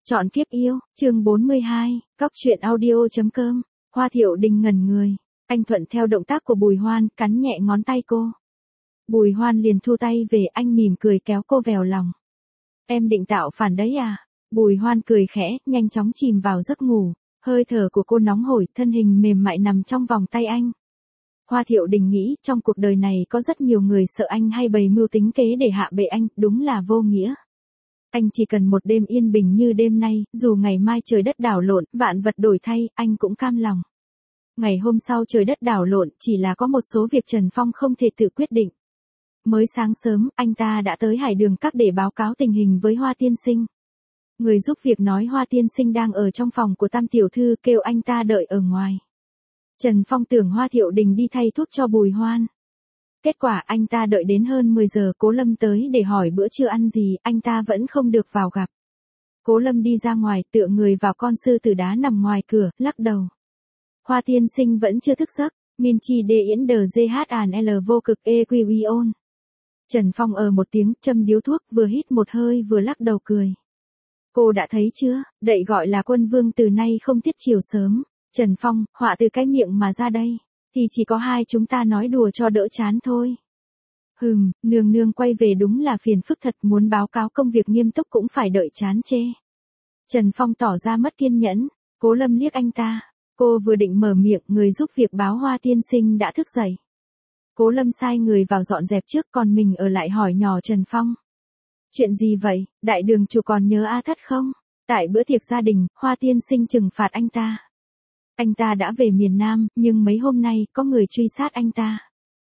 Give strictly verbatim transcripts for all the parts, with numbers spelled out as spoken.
Chọn kiếp yêu, chương bốn mươi hai, cóc truyện audio.com, Hoa Thiệu Đình ngẩn người. Anh thuận theo động tác của Bùi Hoan, cắn nhẹ ngón tay cô. Bùi Hoan liền thu tay về, anh mỉm cười kéo cô vèo lòng. Em định tạo phản đấy à? Bùi Hoan cười khẽ, nhanh chóng chìm vào giấc ngủ. Hơi thở của cô nóng hổi, thân hình mềm mại nằm trong vòng tay anh. Hoa Thiệu Đình nghĩ, trong cuộc đời này có rất nhiều người sợ anh hay bày mưu tính kế để hạ bệ anh, đúng là vô nghĩa. Anh chỉ cần một đêm yên bình như đêm nay, dù ngày mai trời đất đảo lộn, vạn vật đổi thay, anh cũng cam lòng. Ngày hôm sau trời đất đảo lộn, chỉ là có một số việc Trần Phong không thể tự quyết định. Mới sáng sớm, anh ta đã tới Hải Đường Các để báo cáo tình hình với Hoa Tiên Sinh. Người giúp việc nói Hoa Tiên Sinh đang ở trong phòng của Tam tiểu thư, kêu anh ta đợi ở ngoài. Trần Phong tưởng Hoa Thiệu Đình đi thay thuốc cho Bùi Hoan. Kết quả anh ta đợi đến hơn mười giờ, Cố Lâm tới để hỏi bữa trưa ăn gì, anh ta vẫn không được vào gặp. Cố Lâm đi ra ngoài, tựa người vào con sư tử đá nằm ngoài cửa, lắc đầu. Hoa Tiên Sinh vẫn chưa thức giấc, miên chi đê yến đờ giê hát àn lờ vô cực e quy uy ôn. Trần Phong ờ một tiếng, châm điếu thuốc, vừa hít một hơi vừa lắc đầu cười. Cô đã thấy chưa, đậy gọi là quân vương từ nay không tiết chiều sớm. Trần Phong, họa từ cái miệng mà ra đây, thì chỉ có hai chúng ta nói đùa cho đỡ chán thôi. Hừm, nương nương quay về đúng là phiền phức thật, muốn báo cáo công việc nghiêm túc cũng phải đợi chán chê. Trần Phong tỏ ra mất kiên nhẫn, Cố Lâm liếc anh ta, cô vừa định mở miệng, người giúp việc báo Hoa Tiên Sinh đã thức dậy. Cố Lâm sai người vào dọn dẹp trước, còn mình ở lại hỏi nhỏ Trần Phong. Chuyện gì vậy, đại đường chủ còn nhớ A Thất không? Tại bữa tiệc gia đình, Hoa Tiên Sinh trừng phạt anh ta. Anh ta đã về miền Nam, nhưng mấy hôm nay có người truy sát anh ta.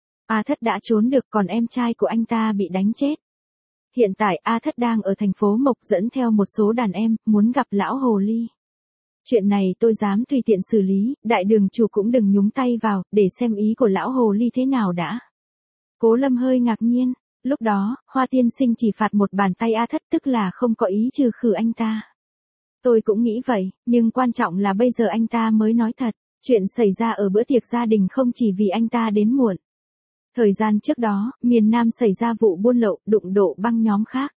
A Thất đã trốn được, còn em trai của anh ta bị đánh chết. Hiện tại A Thất đang ở thành phố Mộc dẫn theo một số đàn em, muốn gặp lão hồ ly. Chuyện này tôi dám tùy tiện xử lý, đại đường chủ cũng đừng nhúng tay vào, để xem ý của lão hồ ly thế nào đã. Cố Lâm hơi ngạc nhiên, lúc đó, Hoa Tiên Sinh chỉ phạt một bàn tay A Thất, tức là không có ý trừ khử anh ta. Tôi cũng nghĩ vậy, nhưng quan trọng là bây giờ anh ta mới nói thật, chuyện xảy ra ở bữa tiệc gia đình không chỉ vì anh ta đến muộn. Thời gian trước đó, miền Nam xảy ra vụ buôn lậu, đụng độ băng nhóm khác.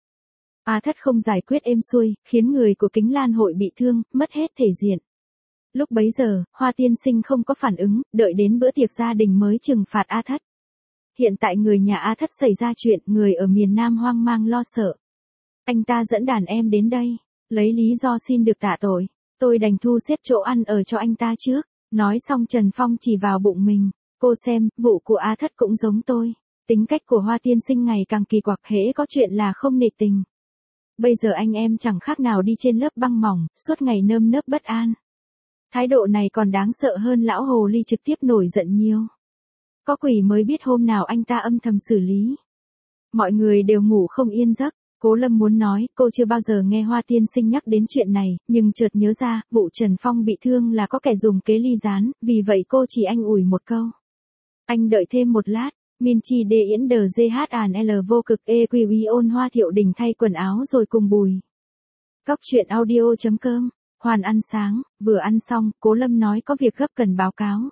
A Thất không giải quyết êm xuôi, khiến người của Kính Lan hội bị thương, mất hết thể diện. Lúc bấy giờ, Hoa Tiên Sinh không có phản ứng, đợi đến bữa tiệc gia đình mới trừng phạt A Thất. Hiện tại người nhà A Thất xảy ra chuyện, người ở miền Nam hoang mang lo sợ. Anh ta dẫn đàn em đến đây, lấy lý do xin được tạ tội. Tôi đành thu xếp chỗ ăn ở cho anh ta trước. Nói xong Trần Phong chỉ vào bụng mình. Cô xem, vụ của A Thất cũng giống tôi. Tính cách của Hoa Tiên Sinh ngày càng kỳ quặc, hễ có chuyện là không nể tình. Bây giờ anh em chẳng khác nào đi trên lớp băng mỏng, suốt ngày nơm nớp bất an. Thái độ này còn đáng sợ hơn lão hồ ly trực tiếp nổi giận nhiều. Có quỷ mới biết hôm nào anh ta âm thầm xử lý. Mọi người đều ngủ không yên giấc. Cố Lâm muốn nói, cô chưa bao giờ nghe Hoa Tiên Sinh nhắc đến chuyện này, nhưng chợt nhớ ra, vụ Trần Phong bị thương là có kẻ dùng kế ly gián, vì vậy cô chỉ anh ủi một câu. Anh đợi thêm một lát, miên chi đê yến đờ giê hát àn lờ vô cực e quy uy ôn. Hoa Thiệu Đình thay quần áo rồi cùng Bùi. Cóc truyện audio.com, Hoan ăn sáng, vừa ăn xong, Cố Lâm nói có việc gấp cần báo cáo.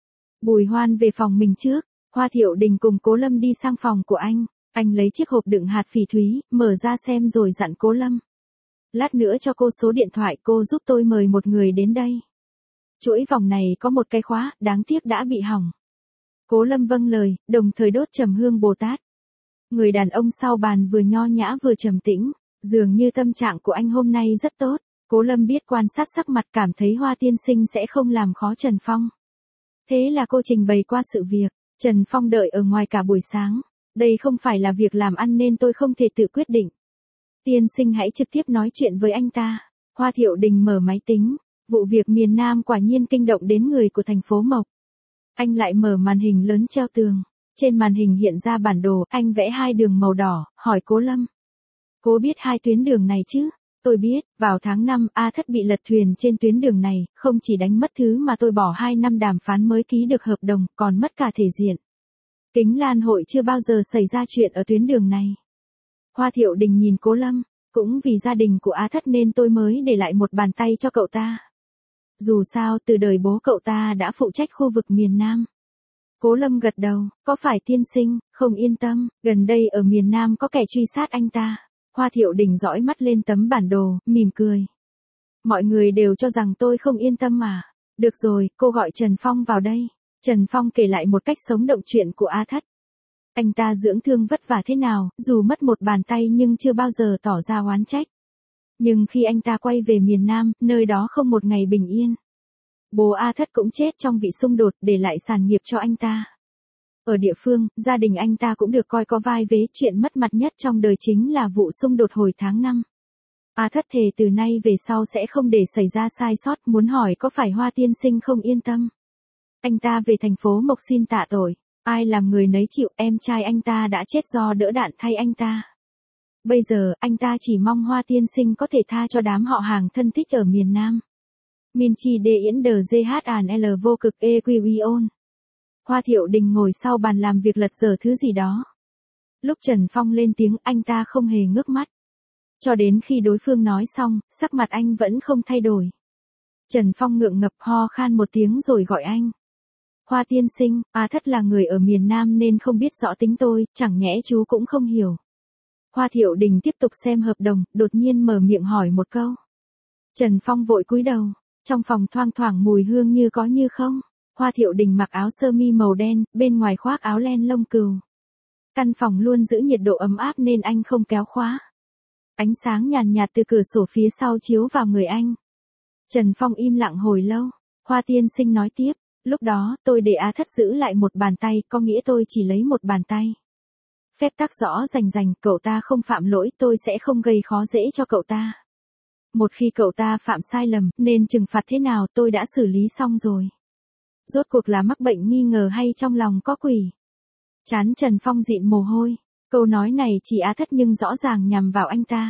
Bùi Hoan về phòng mình trước, Hoa Thiệu Đình cùng Cố Lâm đi sang phòng của anh. Anh lấy chiếc hộp đựng hạt phỉ thúy, mở ra xem rồi dặn Cố Lâm. Lát nữa cho cô số điện thoại, cô giúp tôi mời một người đến đây. Chuỗi vòng này có một cái khóa, đáng tiếc đã bị hỏng. Cố Lâm vâng lời, đồng thời đốt trầm hương Bồ Tát. Người đàn ông sau bàn vừa nho nhã vừa trầm tĩnh, dường như tâm trạng của anh hôm nay rất tốt. Cố Lâm biết quan sát sắc mặt, cảm thấy Hoa Tiên Sinh sẽ không làm khó Trần Phong. Thế là cô trình bày qua sự việc. Trần Phong đợi ở ngoài cả buổi sáng. Đây không phải là việc làm ăn nên tôi không thể tự quyết định. Tiên Sinh hãy trực tiếp nói chuyện với anh ta. Hoa Thiệu Đình mở máy tính. Vụ việc miền Nam quả nhiên kinh động đến người của thành phố Mộc. Anh lại mở màn hình lớn treo tường. Trên màn hình hiện ra bản đồ, anh vẽ hai đường màu đỏ, hỏi Cố Lâm. Cô biết hai tuyến đường này chứ? Tôi biết, vào tháng năm, A Thất bị lật thuyền trên tuyến đường này, không chỉ đánh mất thứ mà tôi bỏ hai năm đàm phán mới ký được hợp đồng, còn mất cả thể diện. Kính Lan hội chưa bao giờ xảy ra chuyện ở tuyến đường này. Hoa Thiệu Đình nhìn Cố Lâm, cũng vì gia đình của A Thất nên tôi mới để lại một bàn tay cho cậu ta. Dù sao từ đời bố cậu ta đã phụ trách khu vực miền Nam. Cố Lâm gật đầu, có phải Tiên Sinh, không yên tâm, gần đây ở miền Nam có kẻ truy sát anh ta. Hoa Thiệu Đình dõi mắt lên tấm bản đồ, mỉm cười. Mọi người đều cho rằng tôi không yên tâm mà. Được rồi, cô gọi Trần Phong vào đây. Trần Phong kể lại một cách sống động chuyện của A Thất. Anh ta dưỡng thương vất vả thế nào, dù mất một bàn tay nhưng chưa bao giờ tỏ ra oán trách. Nhưng khi anh ta quay về miền Nam, nơi đó không một ngày bình yên. Bố A Thất cũng chết trong vị xung đột, để lại sản nghiệp cho anh ta. Ở địa phương, gia đình anh ta cũng được coi có vai vế, chuyện mất mặt nhất trong đời chính là vụ xung đột hồi tháng năm. A Thất thề từ nay về sau sẽ không để xảy ra sai sót, muốn hỏi có phải Hoa tiên sinh không yên tâm. Anh ta về thành phố Mộc xin tạ tội, ai làm người nấy chịu, em trai anh ta đã chết do đỡ đạn thay anh ta. Bây giờ, anh ta chỉ mong Hoa tiên sinh có thể tha cho đám họ hàng thân thích ở miền Nam. Min chi đê yến đờ giê hát àn lờ vô cực e quy uy ôn. Hoa Thiệu Đình ngồi sau bàn làm việc lật dở thứ gì đó. Lúc Trần Phong lên tiếng anh ta không hề ngước mắt. Cho đến khi đối phương nói xong, sắc mặt anh vẫn không thay đổi. Trần Phong ngượng ngập ho khan một tiếng rồi gọi anh. Hoa tiên sinh, A Thất là người ở miền Nam nên không biết rõ tính tôi, chẳng nhẽ chú cũng không hiểu. Hoa Thiệu Đình tiếp tục xem hợp đồng, đột nhiên mở miệng hỏi một câu. Trần Phong vội cúi đầu, trong phòng thoang thoảng mùi hương như có như không. Hoa Thiệu Đình mặc áo sơ mi màu đen, bên ngoài khoác áo len lông cừu. Căn phòng luôn giữ nhiệt độ ấm áp nên anh không kéo khóa. Ánh sáng nhàn nhạt từ cửa sổ phía sau chiếu vào người anh. Trần Phong im lặng hồi lâu. Hoa tiên sinh nói tiếp, lúc đó tôi để A Thất giữ lại một bàn tay, có nghĩa tôi chỉ lấy một bàn tay. Phép tắc rõ rành rành, cậu ta không phạm lỗi tôi sẽ không gây khó dễ cho cậu ta. Một khi cậu ta phạm sai lầm, nên trừng phạt thế nào tôi đã xử lý xong rồi. Rốt cuộc là mắc bệnh nghi ngờ hay trong lòng có quỷ. Trán Trần Phong dịn mồ hôi. Câu nói này chỉ A Thất nhưng rõ ràng nhằm vào anh ta.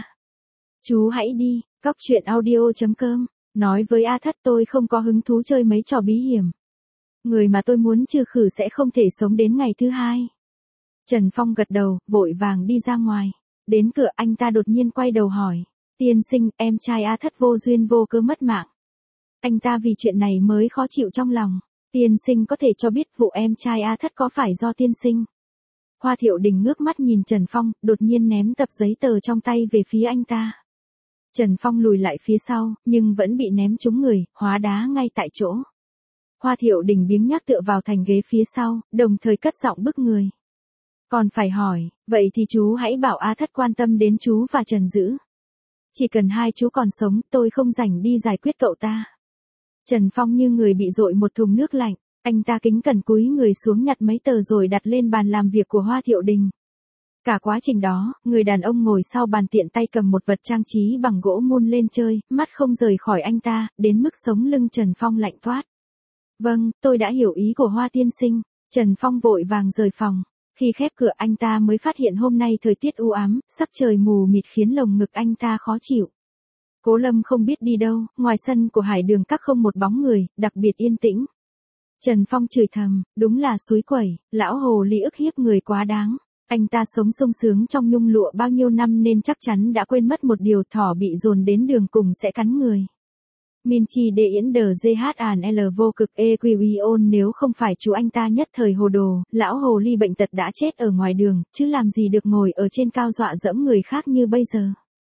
Chú hãy đi, cóc truyện audio chấm com. Nói với A Thất tôi không có hứng thú chơi mấy trò bí hiểm. Người mà tôi muốn trừ khử sẽ không thể sống đến ngày thứ hai. Trần Phong gật đầu, vội vàng đi ra ngoài. Đến cửa anh ta đột nhiên quay đầu hỏi. Tiên sinh, em trai A Thất vô duyên vô cớ mất mạng. Anh ta vì chuyện này mới khó chịu trong lòng. Tiên sinh có thể cho biết vụ em trai A Thất có phải do tiên sinh? Hoa Thiệu Đình ngước mắt nhìn Trần Phong, đột nhiên ném tập giấy tờ trong tay về phía anh ta. Trần Phong lùi lại phía sau, nhưng vẫn bị ném trúng người, hóa đá ngay tại chỗ. Hoa Thiệu Đình biếng nhác tựa vào thành ghế phía sau, đồng thời cất giọng bức người. Còn phải hỏi, vậy thì chú hãy bảo A Thất quan tâm đến chú và Trần Dữ. Chỉ cần hai chú còn sống, tôi không rảnh đi giải quyết cậu ta. Trần Phong như người bị dội một thùng nước lạnh, anh ta kính cẩn cúi người xuống nhặt mấy tờ rồi đặt lên bàn làm việc của Hoa Thiệu Đình. Cả quá trình đó, người đàn ông ngồi sau bàn tiện tay cầm một vật trang trí bằng gỗ mun lên chơi, mắt không rời khỏi anh ta, đến mức sống lưng Trần Phong lạnh toát. Vâng, tôi đã hiểu ý của Hoa tiên sinh. Trần Phong vội vàng rời phòng. Khi khép cửa anh ta mới phát hiện hôm nay thời tiết u ám, sắc trời mù mịt khiến lồng ngực anh ta khó chịu. Cố Lâm không biết đi đâu, ngoài sân của Hải Đường Các không một bóng người, đặc biệt yên tĩnh. Trần Phong chửi thầm, đúng là suối quẩy, lão hồ ly ức hiếp người quá đáng. Anh ta sống sung sướng trong nhung lụa bao nhiêu năm nên chắc chắn đã quên mất một điều, thỏ bị dồn đến đường cùng sẽ cắn người. Min chi đê yến đờ giê hát àn lờ vô cực e quy uy ôn, nếu không phải chú anh ta nhất thời hồ đồ, lão hồ ly bệnh tật đã chết ở ngoài đường, chứ làm gì được ngồi ở trên cao dọa dẫm người khác như bây giờ.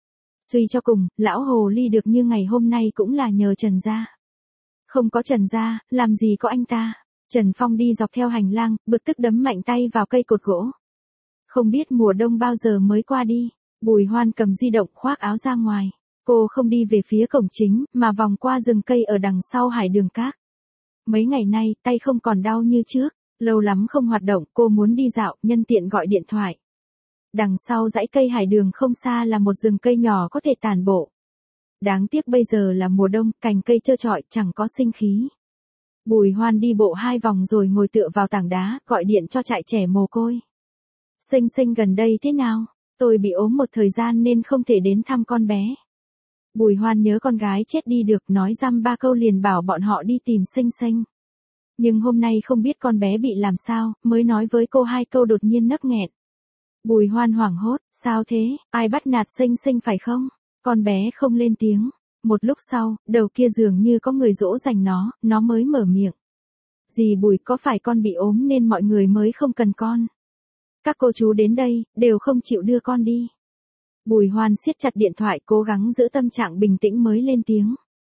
Suy cho cùng, lão hồ ly được như ngày hôm nay cũng là nhờ Trần gia. Không có Trần gia, làm gì có anh ta. Trần Phong đi dọc theo hành lang, bực tức đấm mạnh tay vào cây cột gỗ. Không biết mùa đông bao giờ mới qua đi. Bùi Hoan cầm di động khoác áo ra ngoài. Cô không đi về phía cổng chính, mà vòng qua rừng cây ở đằng sau Hải Đường Các. Mấy ngày nay, tay không còn đau như trước. Lâu lắm không hoạt động, cô muốn đi dạo, nhân tiện gọi điện thoại. Đằng sau dãy cây Hải Đường không xa là một rừng cây nhỏ có thể tản bộ. Đáng tiếc bây giờ là mùa đông, cành cây trơ trọi, chẳng có sinh khí. Bùi Hoan đi bộ hai vòng rồi ngồi tựa vào tảng đá, gọi điện cho trại trẻ mồ côi. Sinh Sinh gần đây thế nào? Tôi bị ốm một thời gian nên không thể đến thăm con bé. Bùi Hoan nhớ con gái chết đi được, nói dăm ba câu liền bảo bọn họ đi tìm Sinh Sinh. Nhưng hôm nay không biết con bé bị làm sao, mới nói với cô hai câu đột nhiên nấc nghẹn. Bùi Hoan hoảng hốt, sao thế, ai bắt nạt Sinh Sinh phải không? Con bé không lên tiếng. Một lúc sau, đầu kia dường như có người dỗ dành nó, nó mới mở miệng. Dì Bùi, có phải con bị ốm nên mọi người mới không cần con? Các cô chú đến đây, đều không chịu đưa con đi. Bùi Hoan siết chặt điện thoại, cố gắng giữ tâm trạng bình tĩnh mới lên tiếng.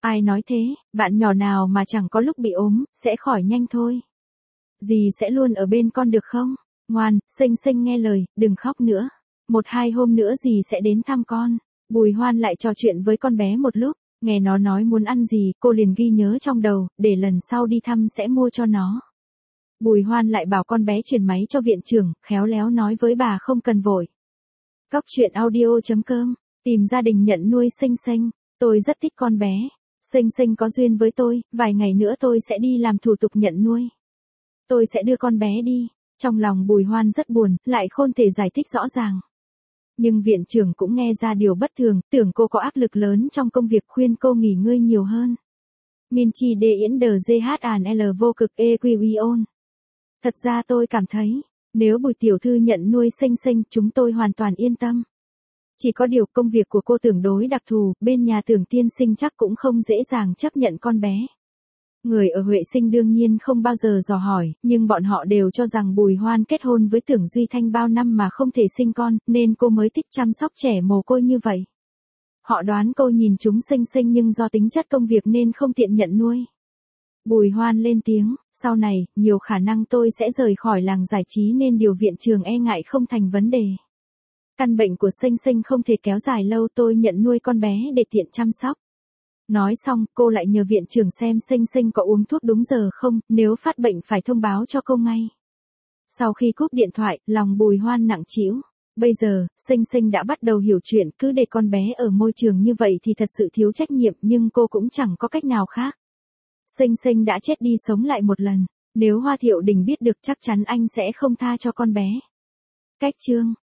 Ai nói thế, bạn nhỏ nào mà chẳng có lúc bị ốm, sẽ khỏi nhanh thôi. Dì sẽ luôn ở bên con được không? Ngoan, xinh xinh nghe lời, đừng khóc nữa. Một hai hôm nữa dì sẽ đến thăm con. Bùi Hoan lại trò chuyện với con bé một lúc, nghe nó nói muốn ăn gì, cô liền ghi nhớ trong đầu, để lần sau đi thăm sẽ mua cho nó. Bùi Hoan lại bảo con bé chuyển máy cho viện trưởng, khéo léo nói với bà không cần vội. Cóc truyện audio chấm com, tìm gia đình nhận nuôi xinh xinh, tôi rất thích con bé. Xinh xinh có duyên với tôi, vài ngày nữa tôi sẽ đi làm thủ tục nhận nuôi. Tôi sẽ đưa con bé đi. Trong lòng Bùi Hoan rất buồn, lại không thể giải thích rõ ràng. Nhưng viện trưởng cũng nghe ra điều bất thường, tưởng cô có áp lực lớn trong công việc, khuyên cô nghỉ ngơi nhiều hơn. Min chi de yến đờ ghan l vô cực e quy ôn. Thật ra tôi cảm thấy, nếu Bùi tiểu thư nhận nuôi xinh xinh, chúng tôi hoàn toàn yên tâm. Chỉ có điều công việc của cô tưởng đối đặc thù, bên nhà Tưởng tiên sinh chắc cũng không dễ dàng chấp nhận con bé. Người ở Huệ Sinh đương nhiên không bao giờ dò hỏi, nhưng bọn họ đều cho rằng Bùi Hoan kết hôn với Tưởng Duy Thanh bao năm mà không thể sinh con, nên cô mới thích chăm sóc trẻ mồ côi như vậy. Họ đoán cô nhìn chúng xinh xinh nhưng do tính chất công việc nên không tiện nhận nuôi. Bùi Hoan lên tiếng, sau này, nhiều khả năng tôi sẽ rời khỏi làng giải trí nên điều viện trường e ngại không thành vấn đề. Căn bệnh của xinh xinh không thể kéo dài lâu, tôi nhận nuôi con bé để tiện chăm sóc. Nói xong, cô lại nhờ viện trưởng xem xinh xinh có uống thuốc đúng giờ không, nếu phát bệnh phải thông báo cho cô ngay. Sau khi cúp điện thoại, lòng Bùi Hoan nặng trĩu. Bây giờ, xinh xinh đã bắt đầu hiểu chuyện, cứ để con bé ở môi trường như vậy thì thật sự thiếu trách nhiệm, nhưng cô cũng chẳng có cách nào khác. Xinh xinh đã chết đi sống lại một lần, nếu Hoa Thiệu Đình biết được chắc chắn anh sẽ không tha cho con bé. Cách chương